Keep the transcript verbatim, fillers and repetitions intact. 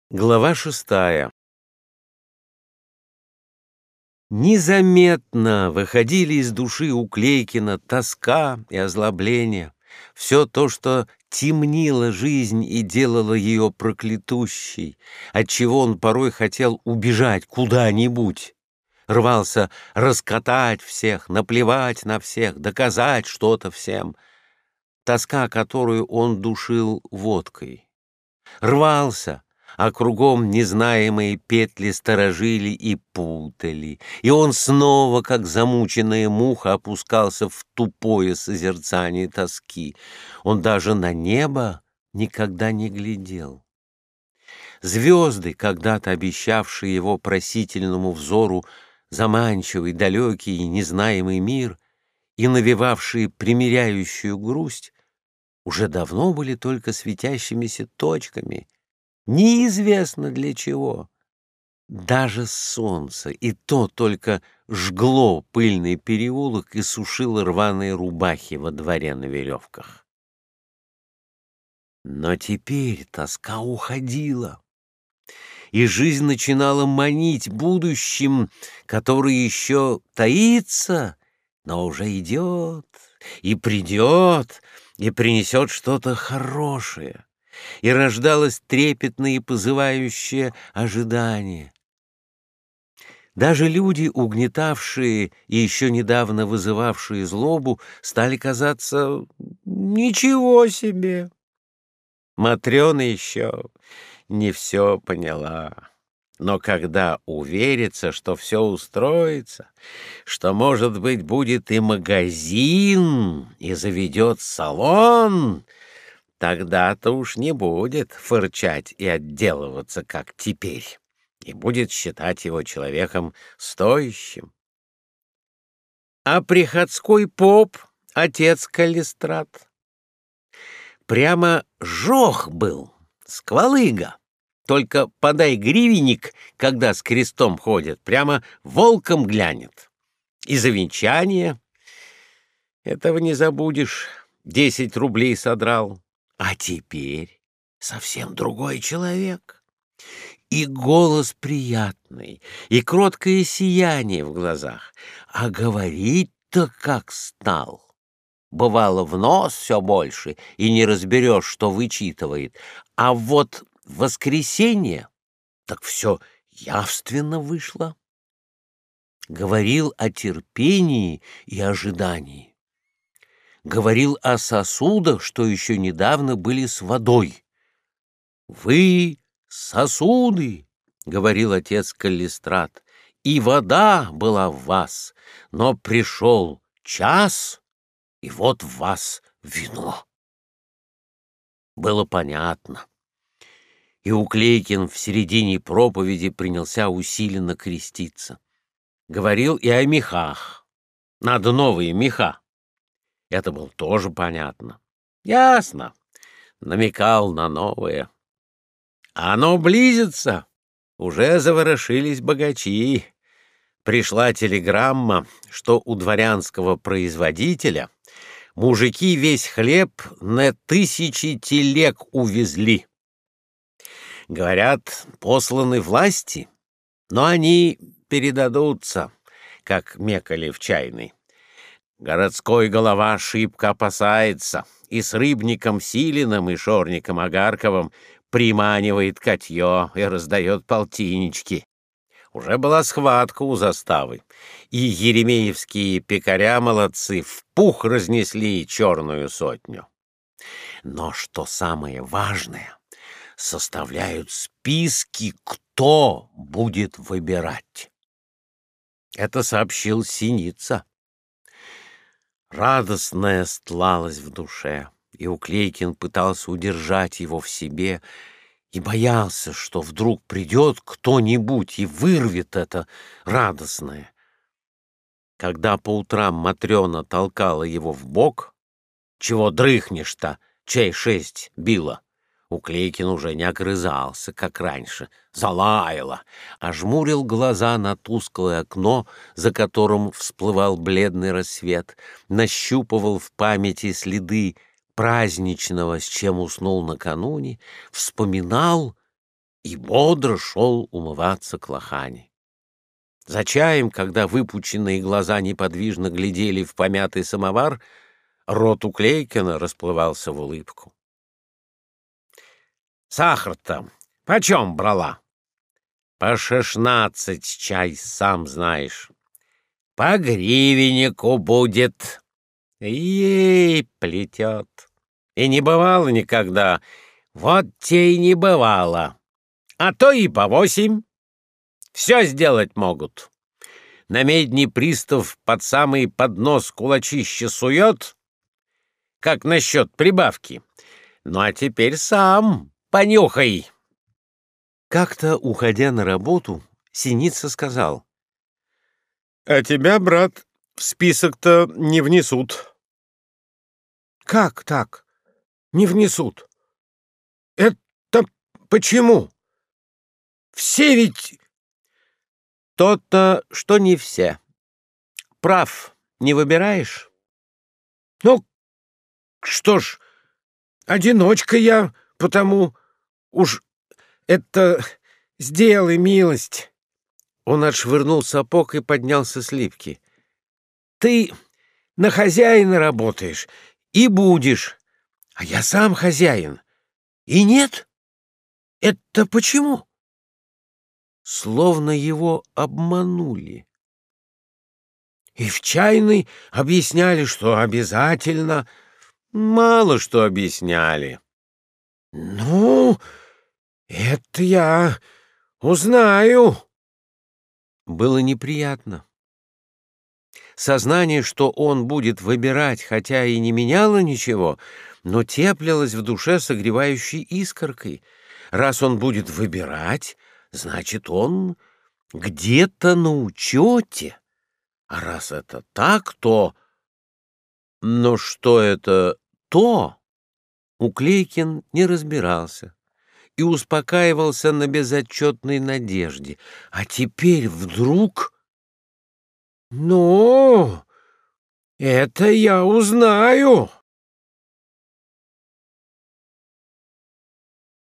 Глава шестая. Незаметно выходили из души Уклейкина тоска и озлобление, все то, что темнило жизнь и делало ее проклятущей, отчего он порой хотел убежать куда-нибудь, рвался раскатать всех, наплевать на всех, доказать что-то всем. Тоска, которую он душил водкой. Рвался, а кругом незнаемые петли сторожили и путали, и он снова, как замученная муха, опускался в тупое созерцание тоски. Он даже на небо никогда не глядел. Звезды, когда-то обещавшие его просительному взору заманчивый, далекий и незнаемый мир и навевавшие примиряющую грусть, уже давно были только светящимися точками, неизвестно для чего. Даже солнце, и то только жгло пыльный переулок и сушило рваные рубахи во дворе на веревках. Но теперь тоска уходила, и жизнь начинала манить будущим, который еще таится, но уже идет и придет, и принесет что-то хорошее, и рождалось трепетное и позывающее ожидание. Даже люди, угнетавшие и еще недавно вызывавшие злобу, стали казаться «ничего себе». Матрена еще не все поняла. Но когда уверится, что все устроится, что, может быть, будет и магазин, и заведет салон, тогда-то уж не будет фырчать и отделываться, как теперь, и будет считать его человеком стоящим. А приходской поп, отец Калистрат, прямо жох был, сквалыга. Только подай гривенник, когда с крестом ходит, прямо волком глянет. И за венчание этого не забудешь, десять рублей содрал. А теперь совсем другой человек. И голос приятный, и кроткое сияние в глазах. А говорить-то как стал. Бывало, в нос все больше, и не разберешь, что вычитывает. А вот в воскресенье так все явственно вышло. Говорил о терпении и ожидании. Говорил о сосудах, что еще недавно были с водой. «Вы сосуды», — говорил отец Калистрат, — «и вода была в вас, но пришел час, и вот в вас вино». Было понятно. И Уклейкин в середине проповеди принялся усиленно креститься. Говорил и о мехах. Надо новые меха. Это было тоже понятно. Ясно. Намекал на новое. А оно близится. Уже заворошились богачи. Пришла телеграмма, что у дворянского производителя мужики весь хлеб на тысячи телег увезли. Говорят, посланы власти, но они передадутся, как мекали в чайной. Городской голова шибко опасается, и с Рыбником Силиным и Шорником Агарковым приманивает котье и раздает полтиннички. Уже была схватка у заставы, и еремеевские пекаря-молодцы в пух разнесли черную сотню. Но что самое важное, составляют списки, кто будет выбирать. Это сообщил Синица. Радостная стлалась в душе, и Уклейкин пытался удержать его в себе и боялся, что вдруг придет кто-нибудь и вырвет это радостное. Когда по утрам Матрена толкала его в бок, «Чего дрыхнешь-то, чай шесть била?» Уклейкин уже не огрызался, как раньше, залаяла, а жмурил глаза на тусклое окно, за которым всплывал бледный рассвет, нащупывал в памяти следы праздничного, с чем уснул накануне, вспоминал и бодро шел умываться к лохани. За чаем, когда выпученные глаза неподвижно глядели в помятый самовар, рот у Клейкина расплывался в улыбку. «Сахар-то почем брала?» «По шестнадцать чай, сам знаешь. По гривеннику будет». Ей плетет. И не бывало никогда. Вот те и не бывало. А то и по восемь. Все сделать могут. На медне пристав под самый поднос кулачище сует, как насчет прибавки. Ну а теперь сам понюхай. Как-то, уходя на работу, Синица сказал: «А тебя, брат, в список-то не внесут». «Как так? Не внесут? Это почему? Все ведь...» «То-то, что не все. Прав не выбираешь?» «Ну, что ж, одиночка я, потому уж это сделай милость». Он отшвырнул сапог и поднялся с липки. «Ты на хозяина работаешь и будешь, а я сам хозяин. И нет? Это почему?» Словно его обманули. И в чайной объясняли, что обязательно. Мало что объясняли. «Ну, это я узнаю». Было неприятно. Сознание, что он будет выбирать, хотя и не меняло ничего, но теплилось в душе согревающей искоркой. Раз он будет выбирать, значит, он где-то на учете. А раз это так, то... Но что это «то», Уклейкин не разбирался и успокаивался на безотчетной надежде. А теперь вдруг... «Ну, это я узнаю».